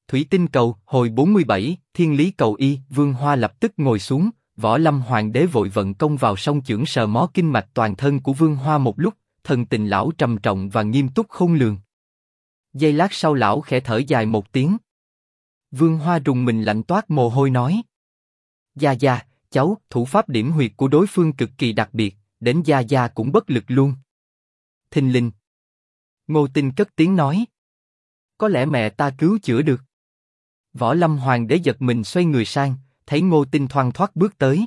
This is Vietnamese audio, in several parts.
Thủy tinh cầu, hồi 47, thiên lý cầu y, Vương Hoa lập tức ngồi xuống, Võ Lâm Hoàng đế vội vận công vào song chưởng sờ mó kinh mạch toàn thân của Vương Hoa một lúc, thần tình lão trầm trọng và nghiêm túc khôn lường. Giây lát sau lão khẽ thở dài một tiếng. Vương Hoa rùng mình lạnh toát mồ hôi nói: Gia Gia, cháu, thủ pháp điểm huyệt của đối phương cực kỳ đặc biệt, đến Gia Gia cũng bất lực luôn. Thình lình, Ngô Tinh cất tiếng nói: Có lẽ mẹ ta cứu chữa được. Võ Lâm Hoàng đế giật mình xoay người sang, thấy Ngô Tinh thoăn thoắt bước tới.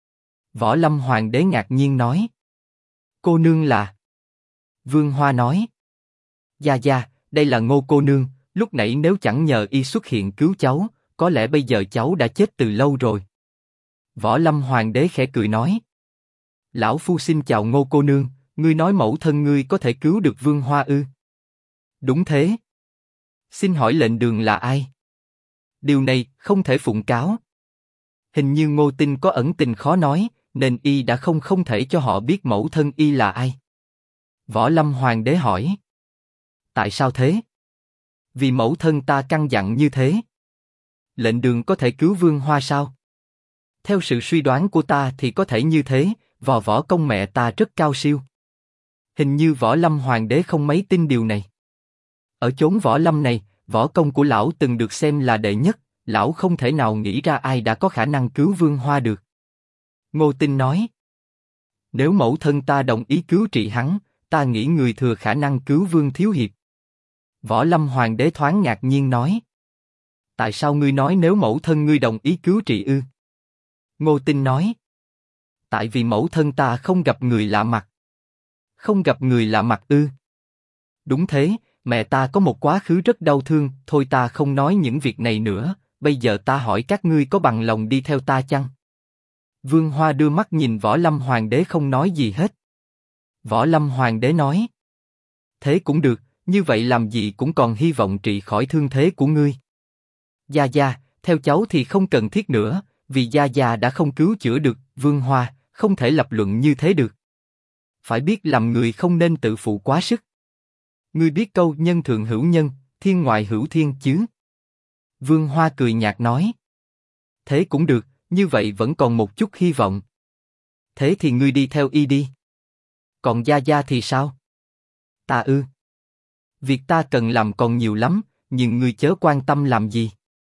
Võ Lâm Hoàng đế ngạc nhiên nói: Cô nương là? Vương Hoa nói: Gia Gia, đây là Ngô cô nương, lúc nãy nếu chẳng nhờ y xuất hiện cứu cháu, có lẽ bây giờ cháu đã chết từ lâu rồi. Võ Lâm Hoàng đế khẽ cười nói: Lão phu xin chào Ngô cô nương, ngươi nói mẫu thân ngươi có thể cứu được Vương Hoa ư? Đúng thế. Xin hỏi lệnh đường là ai? Điều này không thể phụng cáo. Hình như Ngô Tinh có ẩn tình khó nói, nên y đã không thể cho họ biết mẫu thân y là ai. Võ Lâm Hoàng đế hỏi: Tại sao thế? Vì mẫu thân ta căn dặn như thế. Lệnh đường có thể cứu Vương Hoa sao? Theo sự suy đoán của ta thì có thể như thế, võ công mẹ ta rất cao siêu. Hình như Võ Lâm Hoàng đế không mấy tin điều này. Ở chốn võ lâm này, võ công của lão từng được xem là đệ nhất, lão không thể nào nghĩ ra ai đã có khả năng cứu Vương Hoa được. Ngô Tinh nói: Nếu mẫu thân ta đồng ý cứu trị hắn, ta nghĩ người thừa khả năng cứu Vương thiếu hiệp. Võ Lâm Hoàng đế thoáng ngạc nhiên nói: Tại sao ngươi nói nếu mẫu thân ngươi đồng ý cứu trị ư? Ngô Tinh nói: Tại vì mẫu thân ta không gặp người lạ mặt. Không gặp người lạ mặt ư? Đúng thế, mẹ ta có một quá khứ rất đau thương, thôi ta không nói những việc này nữa, bây giờ ta hỏi các ngươi có bằng lòng đi theo ta chăng? Vương Hoa đưa mắt nhìn Võ Lâm Hoàng đế không nói gì hết. Võ Lâm Hoàng đế nói: Thế cũng được, như vậy làm gì cũng còn hy vọng trị khỏi thương thế của ngươi. Gia Gia, theo cháu thì không cần thiết nữa, vì Gia Gia đã không cứu chữa được Vương Hoa, không thể lập luận như thế được. Phải biết làm người không nên tự phụ quá sức. Ngươi biết câu nhân thượng hữu nhân, thiên ngoại hữu thiên chứ? Vương Hoa cười nhạt nói: Thế cũng được, như vậy vẫn còn một chút hy vọng. Thế thì ngươi đi theo y đi. Còn Gia Gia thì sao? Ta ư? Việc ta cần làm còn nhiều lắm, nhưng ngươi chớ quan tâm làm gì.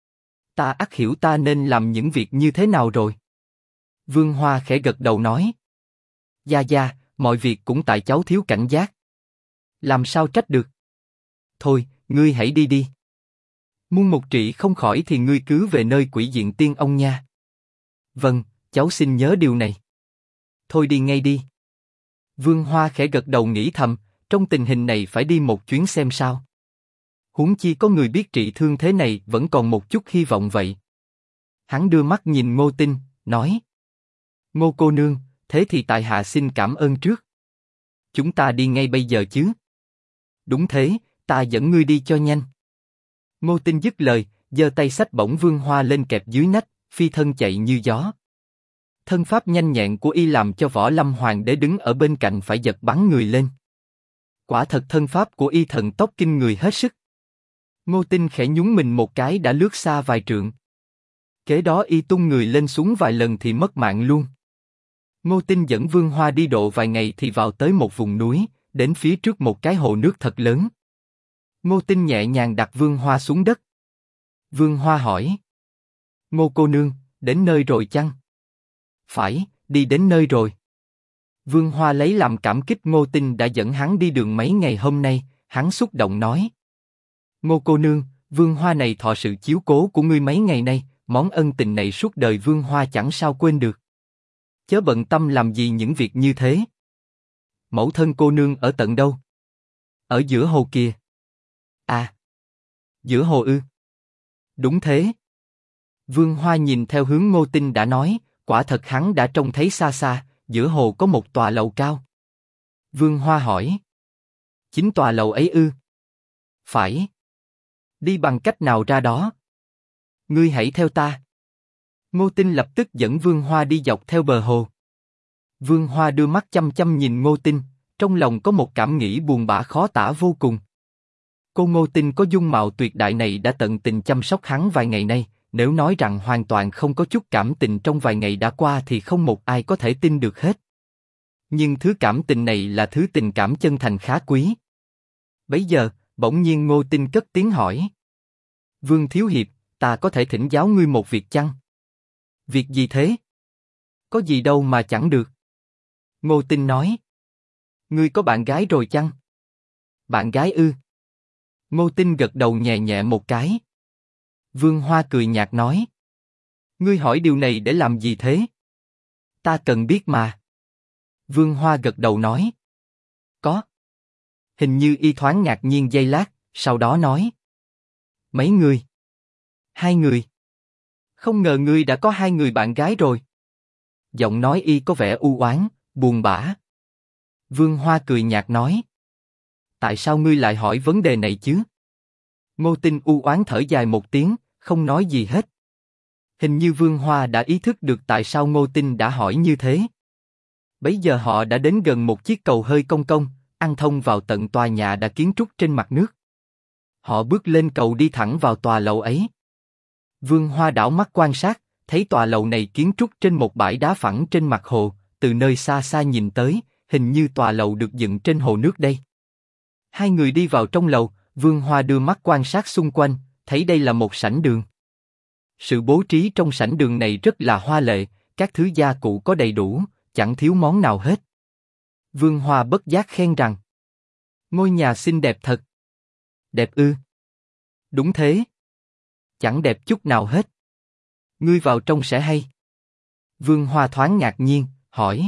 Ta ắt hiểu ta nên làm những việc như thế nào rồi. Vương Hoa khẽ gật đầu nói: Gia Gia, mọi việc cũng tại cháu thiếu cảnh giác. Làm sao trách được. Thôi, ngươi hãy đi đi. Muốn một trị không khỏi thì ngươi cứ về nơi Quỷ Diện Tiên Ông nha. Vâng, cháu xin nhớ điều này. Thôi đi ngay đi. Vương Hoa khẽ gật đầu nghĩ thầm, trong tình hình này phải đi một chuyến xem sao. Huống chi có người biết trị thương thế này vẫn còn một chút hy vọng vậy. Hắn đưa mắt nhìn Ngô Tinh, nói: Ngô cô nương, thế thì tại hạ xin cảm ơn trước. Chúng ta đi ngay bây giờ chứ? Đúng thế, ta dẫn ngươi đi cho nhanh. Ngô Tinh dứt lời, giơ tay xách bổng Vương Hoa lên kẹp dưới nách, phi thân chạy như gió. Thân pháp nhanh nhẹn của y làm cho Võ Lâm Hoàng đế đứng ở bên cạnh phải giật bắn người lên. Quả thật thân pháp của y thần tốc kinh người hết sức. Ngô Tinh khẽ nhún mình một cái đã lướt xa vài trượng. Kế đó y tung người lên xuống vài lần thì mất mạng luôn. Ngô Tinh dẫn Vương Hoa đi độ vài ngày thì vào tới một vùng núi, đến phía trước một cái hồ nước thật lớn. Ngô Tinh nhẹ nhàng đặt Vương Hoa xuống đất. Vương Hoa hỏi: Ngô cô nương, đến nơi rồi chăng? Phải, đi đến nơi rồi. Vương Hoa lấy làm cảm kích Ngô Tinh đã dẫn hắn đi đường mấy ngày hôm nay, hắn xúc động nói: Ngô cô nương, Vương Hoa này thọ sự chiếu cố của ngươi mấy ngày nay, món ân tình này suốt đời Vương Hoa chẳng sao quên được. Chớ bận tâm làm gì những việc như thế. Mẫu thân cô nương ở tận đâu? Ở giữa hồ kìa. À, giữa hồ ư? Đúng thế. Vương Hoa nhìn theo hướng Ngô Tinh đã nói, quả thật hắn đã trông thấy xa xa, giữa hồ có một tòa lầu cao. Vương Hoa hỏi: Chính tòa lầu ấy ư? Phải. Đi bằng cách nào ra đó? Ngươi hãy theo ta. Ngô Tinh lập tức dẫn Vương Hoa đi dọc theo bờ hồ. Vương Hoa đưa mắt chăm chăm nhìn Ngô Tinh, trong lòng có một cảm nghĩ buồn bã khó tả vô cùng. Cô Ngô Tinh có dung mạo tuyệt đại này đã tận tình chăm sóc hắn vài ngày nay, nếu nói rằng hoàn toàn không có chút cảm tình trong vài ngày đã qua thì không một ai có thể tin được hết. Nhưng thứ cảm tình này là thứ tình cảm chân thành khá quý. Bấy giờ, bỗng nhiên Ngô Tinh cất tiếng hỏi. Vương Thiếu Hiệp, ta có thể thỉnh giáo ngươi một việc chăng? Việc gì thế? Có gì đâu mà chẳng được. Ngô Tinh nói. Ngươi có bạn gái rồi chăng? Bạn gái ư? Ngô Tinh gật đầu nhẹ nhẹ một cái. Vương Hoa cười nhạt nói. Ngươi hỏi điều này để làm gì thế? Ta cần biết mà. Vương Hoa gật đầu nói. Có. Hình như y thoáng ngạc nhiên giây lát, sau đó nói. Mấy người? 2 người. Không ngờ ngươi đã có 2 người bạn gái rồi. Giọng nói y có vẻ u oán, buồn bã. Vương Hoa cười nhạt nói. Tại sao ngươi lại hỏi vấn đề này chứ? Ngô Tinh u oán thở dài một tiếng, không nói gì hết. Hình như Vương Hoa đã ý thức được tại sao Ngô Tinh đã hỏi như thế. Bấy giờ họ đã đến gần một chiếc cầu hơi cong cong, ăn thông vào tận tòa nhà đã kiến trúc trên mặt nước. Họ bước lên cầu đi thẳng vào tòa lầu ấy. Vương Hoa đảo mắt quan sát, thấy tòa lầu này kiến trúc trên một bãi đá phẳng trên mặt hồ, từ nơi xa xa nhìn tới, hình như tòa lầu được dựng trên hồ nước đây. 2 người đi vào trong lầu, Vương Hoa đưa mắt quan sát xung quanh, thấy đây là một sảnh đường. Sự bố trí trong sảnh đường này rất là hoa lệ, các thứ gia cụ có đầy đủ, chẳng thiếu món nào hết. Vương Hoa bất giác khen rằng, ngôi nhà xinh đẹp thật. Đẹp ư? Đúng thế. Chẳng đẹp chút nào hết. Ngươi vào trong sẽ hay. Vương Hoa thoáng ngạc nhiên, hỏi.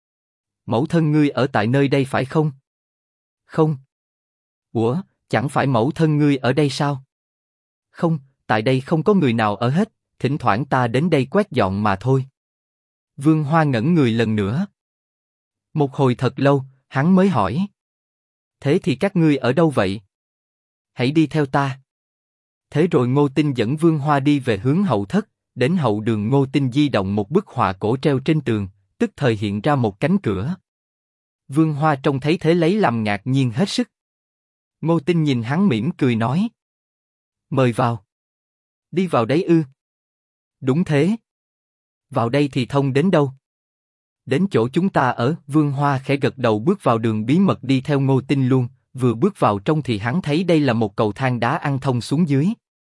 Mẫu thân ngươi ở tại nơi đây phải không? Không. Ủa, chẳng phải mẫu thân ngươi ở đây sao? Không, tại đây không có người nào ở hết, thỉnh thoảng ta đến đây quét dọn mà thôi. Vương Hoa ngẩn người lần nữa. Một hồi thật lâu, hắn mới hỏi. Thế thì các ngươi ở đâu vậy? Hãy đi theo ta. Thế rồi Ngô Tinh dẫn Vương Hoa đi về hướng hậu thất, đến hậu đường Ngô Tinh di động một bức họa cổ treo trên tường, tức thời hiện ra một cánh cửa. Vương Hoa trông thấy thế lấy làm ngạc nhiên hết sức. Ngô Tinh nhìn hắn mỉm cười nói. Mời vào. Đi vào đấy ư? Đúng thế. Vào đây thì thông đến đâu? Đến chỗ chúng ta ở. Vương Hoa khẽ gật đầu bước vào đường bí mật đi theo Ngô Tinh luôn, vừa bước vào trong thì hắn thấy đây là một cầu thang đá ăn thông xuống dưới.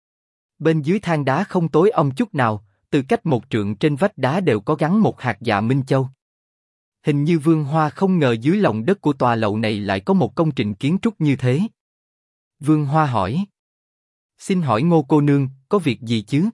Bên dưới thang đá không tối om chút nào, từ cách 1 trượng trên vách đá đều có gắn một hạt dạ minh châu. Hình như Vương Hoa không ngờ dưới lòng đất của tòa lầu này lại có một công trình kiến trúc như thế. Vương Hoa hỏi. Xin hỏi Ngô cô nương, có việc gì chứ?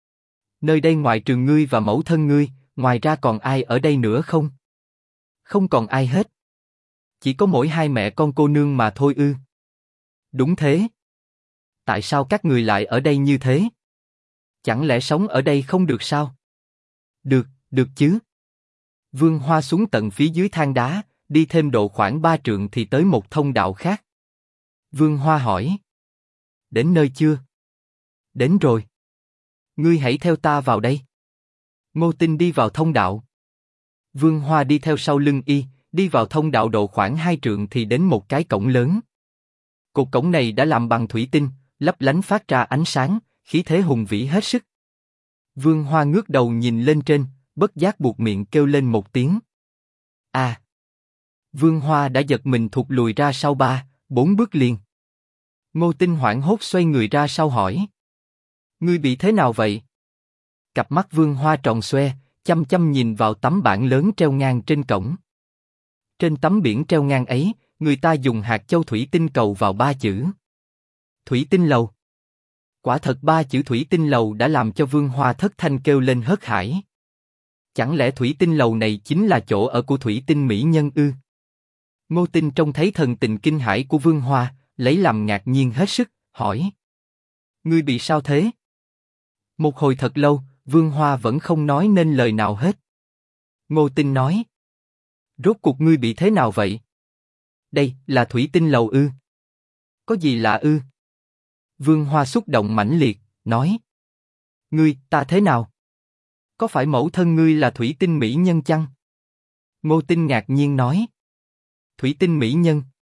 Nơi đây ngoài trừ ngươi và mẫu thân ngươi, ngoài ra còn ai ở đây nữa không? Không còn ai hết. Chỉ có mỗi 2 mẹ con cô nương mà thôi ư? Đúng thế. Tại sao các người lại ở đây như thế? Chẳng lẽ sống ở đây không được sao? Được, được chứ. Vương Hoa xuống tận phía dưới thang đá, đi thêm độ khoảng 3 trượng thì tới một thông đạo khác. Vương Hoa hỏi. Đến nơi chưa? Đến rồi. Ngươi hãy theo ta vào đây. Ngô Tinh đi vào thông đạo. Vương Hoa đi theo sau lưng y, đi vào thông đạo độ khoảng 2 trượng thì đến một cái cổng lớn. Cột cổng này đã làm bằng thủy tinh, lấp lánh phát ra ánh sáng, khí thế hùng vĩ hết sức. Vương Hoa ngước đầu nhìn lên trên, bất giác buột miệng kêu lên một tiếng. À! Vương Hoa đã giật mình thụt lùi ra sau 3-4 bước liền. Ngô Tinh hoảng hốt xoay người ra sau hỏi. Ngươi bị thế nào vậy? Cặp mắt Vương Hoa tròn xoe, chăm chăm nhìn vào tấm bảng lớn treo ngang trên cổng. Trên tấm biển treo ngang ấy, người ta dùng hạt châu thủy tinh cầu vào 3 chữ. Thủy tinh lầu. Quả thật 3 chữ thủy tinh lầu đã làm cho Vương Hoa thất thanh kêu lên hớt hải. Chẳng lẽ thủy tinh lầu này chính là chỗ ở của thủy tinh mỹ nhân ư? Ngô Tinh trông thấy thần tình kinh hãi của Vương Hoa, lấy làm ngạc nhiên hết sức, hỏi. Ngươi bị sao thế? Một hồi thật lâu, Vương Hoa vẫn không nói nên lời nào hết. Ngô Tinh nói. Rốt cuộc ngươi bị thế nào vậy? Đây là thủy tinh lầu ư? Có gì lạ ư? Vương Hoa xúc động mãnh liệt, nói. Ta thế nào? Có phải mẫu thân ngươi là thủy tinh mỹ nhân chăng? Ngô Tinh ngạc nhiên nói. Thủy tinh mỹ nhân?